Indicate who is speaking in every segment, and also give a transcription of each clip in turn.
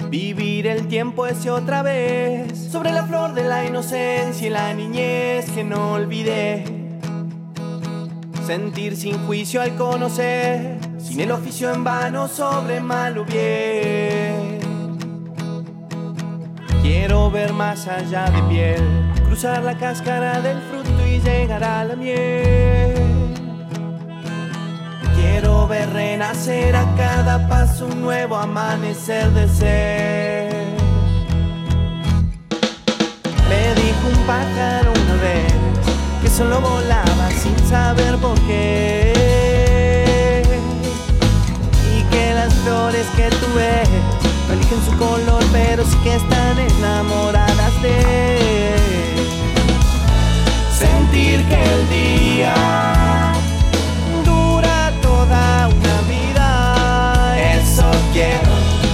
Speaker 1: Vivir el tiempo ese otra vez, sobre la flor de la inocencia y la niñez que no olvidé. Sentir sin juicio al conocer, sin el oficio en vano sobre mal o bien. Quiero ver más allá de piel, cruzar la cáscara del fruto y llegar a la miel. Quiero ver renacer a cada paso un nuevo amanecer de ser. Me dijo un pájaro una vez que solo volaba sin saber por qué, y que las flores que tú ves no eligen su color, pero sí que están enamoradas de él. Sentir que el día dura toda una vida, eso quiero.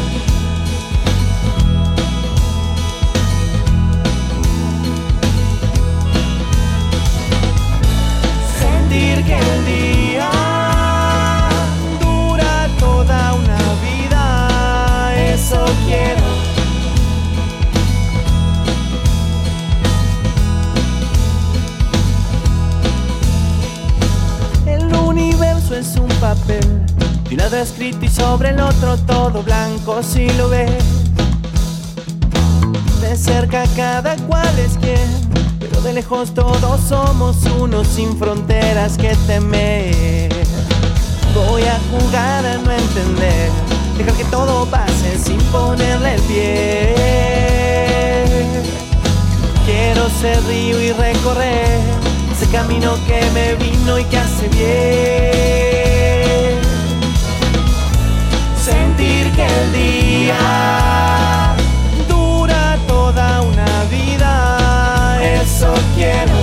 Speaker 1: Sentir que el día dura toda una vida, eso quiero. El universo es un papel de nada escrito y sobre el otro todo blanco si lo ves. De cerca cada cual es quien, pero de lejos todos somos uno sin fronteras que temer. Voy a jugar a no entender, dejar que todo pase sin ponerle el pie. Quiero ser río y recorrer ese camino que me vino y que hace bien. Sentir que el día dura toda una vida, eso quiero.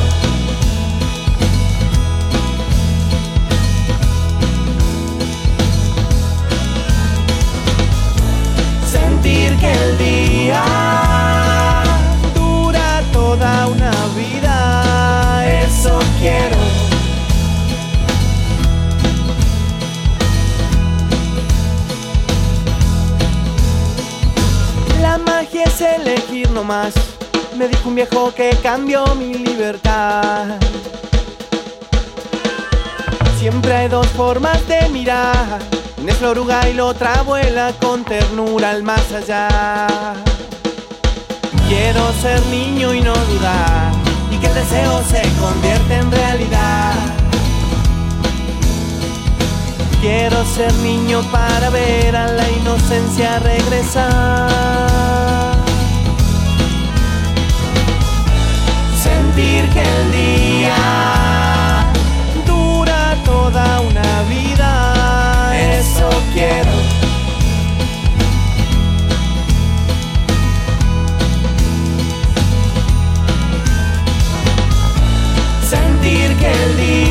Speaker 1: Sentir que el día dura toda una vida, eso quiero. La magia es elegir nomás, me dijo un viejo que cambió mi libertad. Siempre hay dos formas de mirar, una es la oruga y la otra vuela con ternura al más allá. Quiero ser niño y no dudar, y que el deseo se convierta en realidad. Quiero ser niño para ver a la inocencia regresar. Sentir que el día dura toda una vida, eso quiero. Sentir que el día